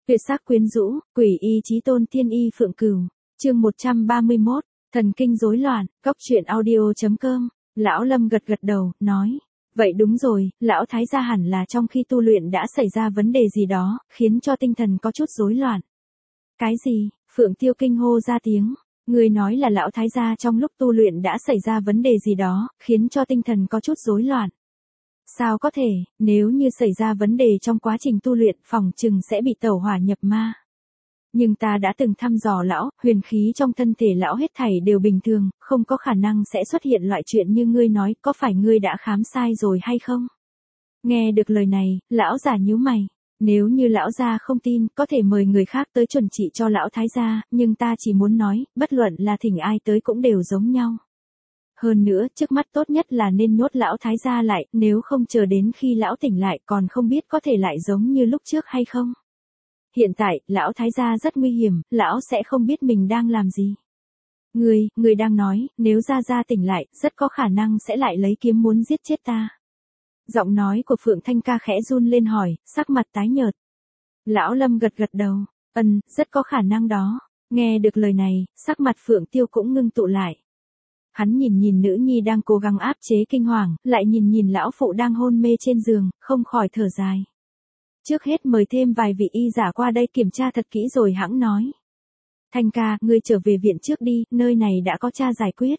Tuyệt sắc quyến rũ, quỷ y chí tôn tiên y phượng cửu. Chương 131, thần kinh rối loạn, goctruyện audio.com. Lão Lâm gật gật đầu, nói. Vậy đúng rồi, lão thái gia hẳn là trong khi tu luyện đã xảy ra vấn đề gì đó, khiến cho tinh thần có chút rối loạn. Cái gì? Phượng Tiêu kinh hô ra tiếng. Người nói là lão thái gia trong lúc tu luyện đã xảy ra vấn đề gì đó, khiến cho tinh thần có chút rối loạn. Sao có thể, nếu như xảy ra vấn đề trong quá trình tu luyện phòng chừng sẽ bị tẩu hỏa nhập ma. Nhưng ta đã từng thăm dò lão, huyền khí trong thân thể lão hết thảy đều bình thường, không có khả năng sẽ xuất hiện loại chuyện như ngươi nói, có phải ngươi đã khám sai rồi hay không? Nghe được lời này, lão già nhíu mày. Nếu như lão gia không tin, có thể mời người khác tới chuẩn trị cho lão thái gia, nhưng ta chỉ muốn nói, bất luận là thỉnh ai tới cũng đều giống nhau. Hơn nữa, trước mắt tốt nhất là nên nhốt lão thái gia lại, nếu không chờ đến khi lão tỉnh lại còn không biết có thể lại giống như lúc trước hay không. Hiện tại, lão thái gia rất nguy hiểm, lão sẽ không biết mình đang làm gì. Người đang nói, nếu gia gia tỉnh lại, rất có khả năng sẽ lại lấy kiếm muốn giết chết ta. Giọng nói của Phượng Thanh Ca khẽ run lên hỏi, sắc mặt tái nhợt. Lão Lâm gật gật đầu, rất có khả năng đó. Nghe được lời này, sắc mặt Phượng Tiêu cũng ngưng tụ lại. Hắn nhìn nữ nhi đang cố gắng áp chế kinh hoàng, lại nhìn lão phụ đang hôn mê trên giường, không khỏi thở dài. Trước hết mời thêm vài vị y giả qua đây kiểm tra thật kỹ rồi hãng nói. Thanh Ca, ngươi trở về viện trước đi, nơi này đã có cha giải quyết.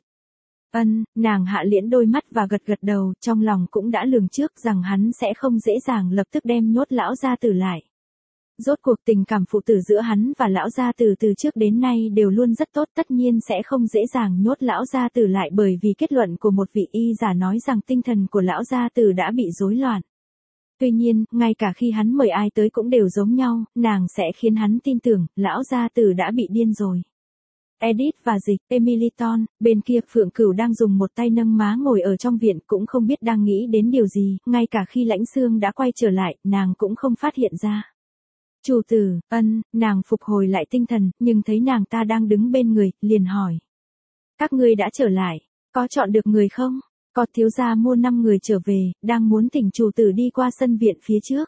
Nàng hạ liễn đôi mắt và gật gật đầu, trong lòng cũng đã lường trước rằng hắn sẽ không dễ dàng lập tức đem nhốt lão gia tử lại. Rốt cuộc tình cảm phụ tử giữa hắn và lão gia tử từ trước đến nay đều luôn rất tốt, tất nhiên sẽ không dễ dàng nhốt lão gia tử lại bởi vì kết luận của một vị y giả nói rằng tinh thần của lão gia tử đã bị rối loạn. Tuy nhiên, ngay cả khi hắn mời ai tới cũng đều giống nhau, nàng sẽ khiến hắn tin tưởng, lão gia tử đã bị điên rồi. Edith và Dịch, Emiliton, bên kia Phượng Cửu đang dùng một tay nâng má ngồi ở trong viện cũng không biết đang nghĩ đến điều gì, ngay cả khi Lãnh Xương đã quay trở lại, nàng cũng không phát hiện ra. Chủ tử, nàng phục hồi lại tinh thần, nhưng thấy nàng ta đang đứng bên người, liền hỏi. Các ngươi đã trở lại, có chọn được người không? Có thiếu gia mua 5 người trở về, đang muốn thỉnh chủ tử đi qua sân viện phía trước.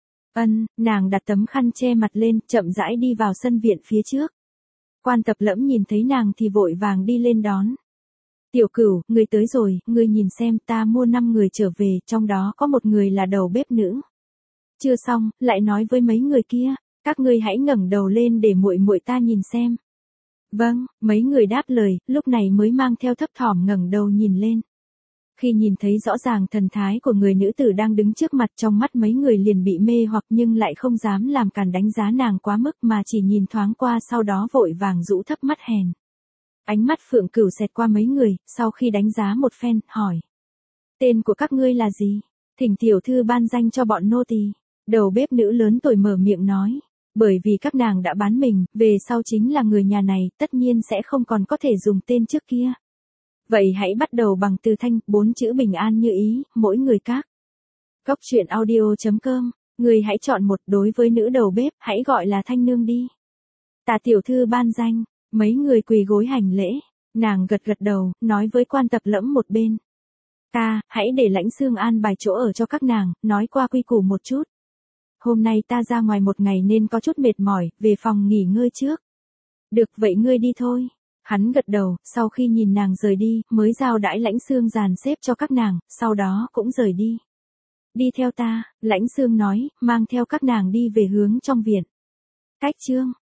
Nàng đặt tấm khăn che mặt lên, chậm rãi đi vào sân viện phía trước. Quan Tập Lẫm nhìn thấy nàng thì vội vàng đi lên đón. Tiểu Cửu, người tới rồi, ngươi nhìn xem, ta mua 5 người trở về, trong đó có một người là đầu bếp nữ. Chưa xong, lại nói với mấy người kia, các ngươi hãy ngẩng đầu lên để muội muội ta nhìn xem. Vâng, mấy người đáp lời, lúc này mới mang theo thấp thỏm ngẩng đầu nhìn lên. Khi nhìn thấy rõ ràng thần thái của người nữ tử đang đứng trước mặt, trong mắt mấy người liền bị mê hoặc nhưng lại không dám làm càn đánh giá nàng quá mức mà chỉ nhìn thoáng qua sau đó vội vàng rũ thấp mắt hèn. Ánh mắt Phượng Cửu xẹt qua mấy người, sau khi đánh giá một phen, hỏi. Tên của các ngươi là gì? Thỉnh tiểu thư ban danh cho bọn nô tỳ. Đầu bếp nữ lớn tuổi mở miệng nói. Bởi vì các nàng đã bán mình, về sau chính là người nhà này, tất nhiên sẽ không còn có thể dùng tên trước kia. Vậy hãy bắt đầu bằng từ thanh, 4 chữ bình an như ý, mỗi người các. goctruyện audio.com, người hãy chọn một, đối với nữ đầu bếp, hãy gọi là Thanh Nương đi. Tạ tiểu thư ban danh, mấy người quỳ gối hành lễ, nàng gật gật đầu, nói với Quan Tập Lẫm một bên. Hãy để Lãnh Xương an bài chỗ ở cho các nàng, nói qua quy củ một chút. Hôm nay ta ra ngoài một ngày nên có chút mệt mỏi, về phòng nghỉ ngơi trước. Được vậy ngươi đi thôi. Hắn gật đầu, sau khi nhìn nàng rời đi, mới giao đãi Lãnh Xương dàn xếp cho các nàng, sau đó cũng rời đi. Đi theo ta, Lãnh Xương nói, mang theo các nàng đi về hướng trong viện. Cách chương